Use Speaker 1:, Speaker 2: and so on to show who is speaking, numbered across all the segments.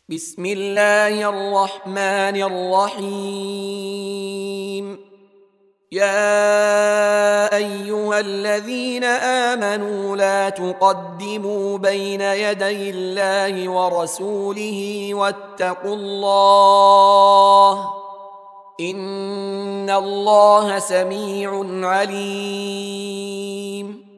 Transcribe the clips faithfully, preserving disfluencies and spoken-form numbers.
Speaker 1: بسم الله الرحمن الرحيم. يا أيها الذين آمنوا لا تقدموا بين يدي الله ورسوله واتقوا الله إن الله سميع عليم.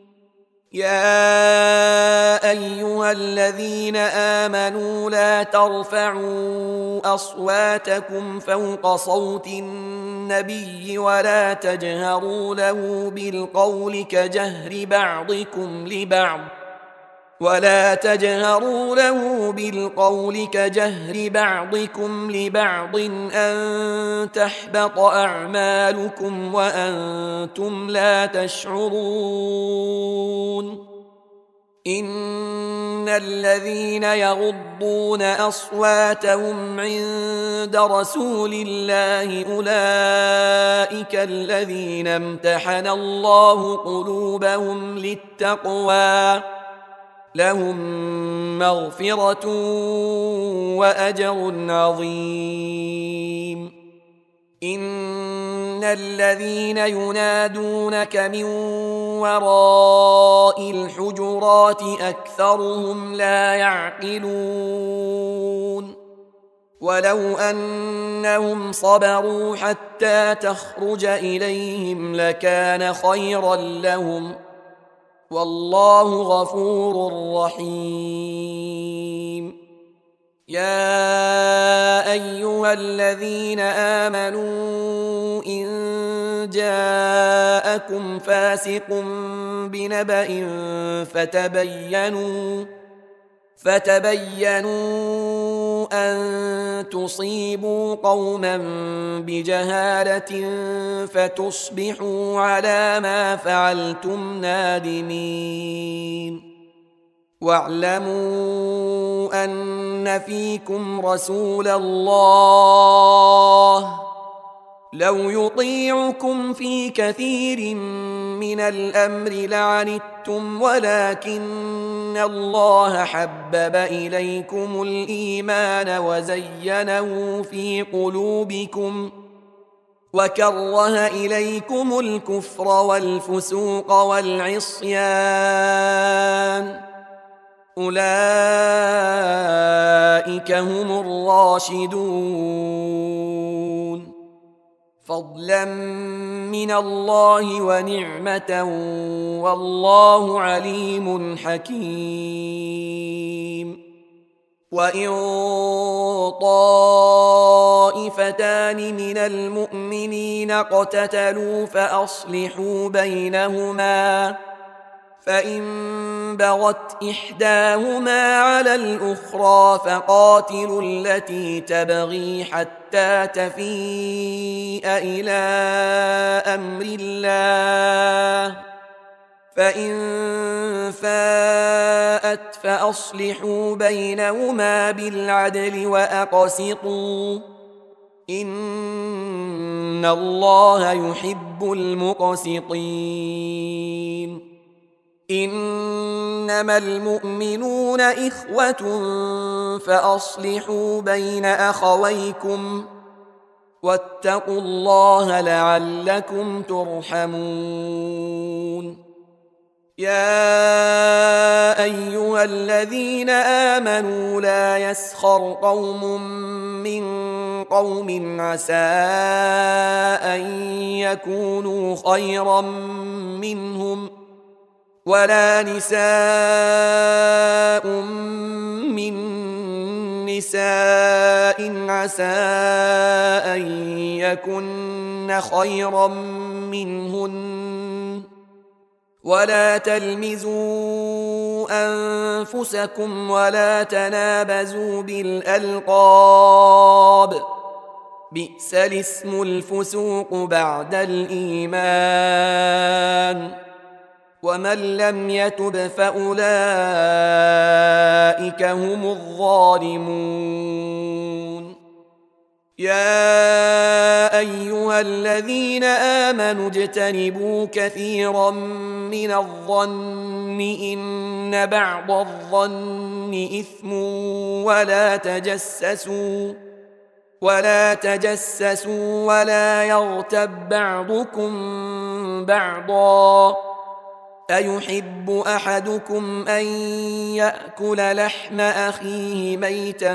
Speaker 1: يا أيها الذين آمنوا لا ترفعوا أصواتكم فوق صوت النبي ولا تجهروا له بالقول كجهر بعضكم لبعض ولا تجهروا له بالقول كجهر بعضكم لبعض أن تحبط أعمالكم وأنتم لا تشعرون. إن الذين يغضون أصواتهم عند رسول الله أولئك الذين امتحن الله قلوبهم للتقوى لهم مغفرة وأجر عظيم. إن الذين ينادونك من وراء الحجرات أكثرهم لا يعقلون. ولو أنهم صبروا حتى تخرج إليهم لكان خيرا لهم والله غفور رحيم. يا أيها الذين آمنوا إن جاءكم فاسق بنبأ فتبينوا فتبينوا أن تصيبوا قوما بجهالة فتصبحوا على ما فعلتم نادمين. واعلموا أن فيكم رسول الله لو يطيعكم في كثير من الأمر لعنتم ولكن الله حبب إليكم الإيمان وزينه في قلوبكم وكره إليكم الكفر والفسوق والعصيان أولئك هم الراشدون فضلا من الله ونعمة والله عليم حكيم. وإن طائفتان من المؤمنين اقتتلوا فأصلحوا بينهما فإن بغت إحداهما على الأخرى فقاتلوا التي تبغي حتى تفيء إلى أمر الله فإن فاءت فأصلحوا بينهما بالعدل وأقسطوا إن الله يحب المقسطين. إنما المؤمنون إخوة فأصلحوا بين أخويكم واتقوا الله لعلكم ترحمون. يا أيها الذين آمنوا لا يسخر قوم من قوم عسى أن يكونوا خيرا منهم ولا نساء من نساء عسى أن يكن خيرا منهن ولا تلمزوا أنفسكم ولا تنابزوا بالألقاب بئس الاسم الفسوق بعد الإيمان ومن لم يتب فأولئك هم الظالمون. يا أيها الذين آمنوا اجتنبوا كثيرا من الظن إن بعض الظن إثم ولا تجسسوا ولا تجسسوا ولا يغتب بعضكم بعضا أيحب أحدكم أن يأكل لحم أخيه ميتا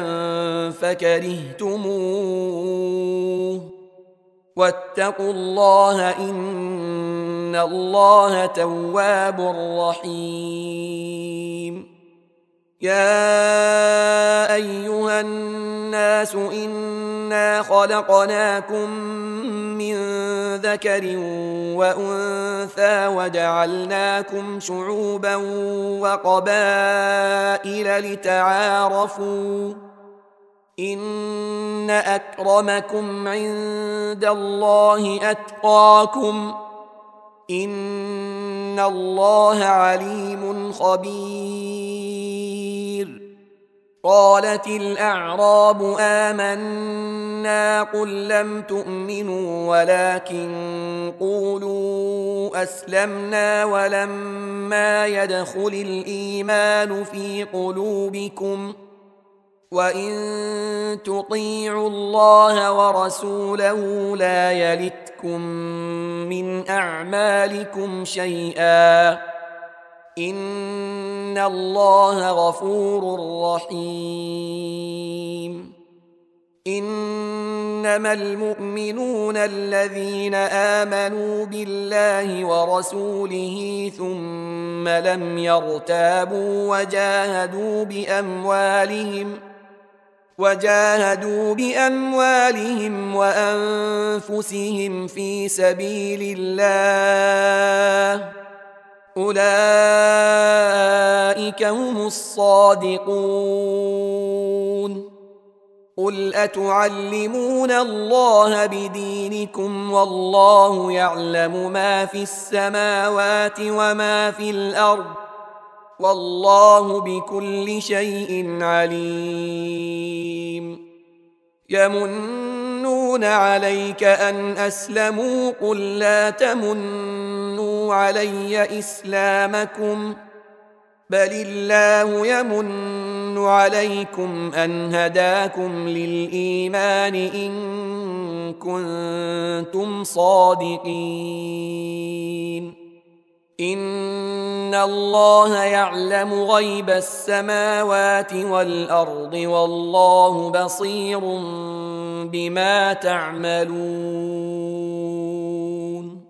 Speaker 1: فكرهتموه واتقوا الله إن الله تواب رحيم يا أيها الناس إنا خلقناكم من ذكر وأنثى وجعلناكم شعوبا وقبائل لتعارفوا إن أكرمكم عند الله أتقاكم إن الله عليم خبير قالت الأعراب آمنا قل لم تؤمنوا ولكن قولوا أسلمنا ولما يدخل الإيمان في قلوبكم وإن تطيعوا الله ورسوله لا يلتكم من أعمالكم شيئا إن الله غفور رحيم إنما المؤمنون الذين آمنوا بالله ورسوله ثم لم يرتابوا وجاهدوا بأموالهم وجاهدوا بأموالهم وأنفسهم في سبيل الله أولئك هم الصادقون قل أتعلمون الله بدينكم والله يعلم ما في السماوات وما في الأرض والله بكل شيء عليم يمنون عليك أن أسلموا قل لا تمنوا علي إسلامكم بل الله يمن عليكم أن هداكم للإيمان إن كنتم صادقين إن الله يعلم غيب السماوات والأرض والله بصير بما تعملون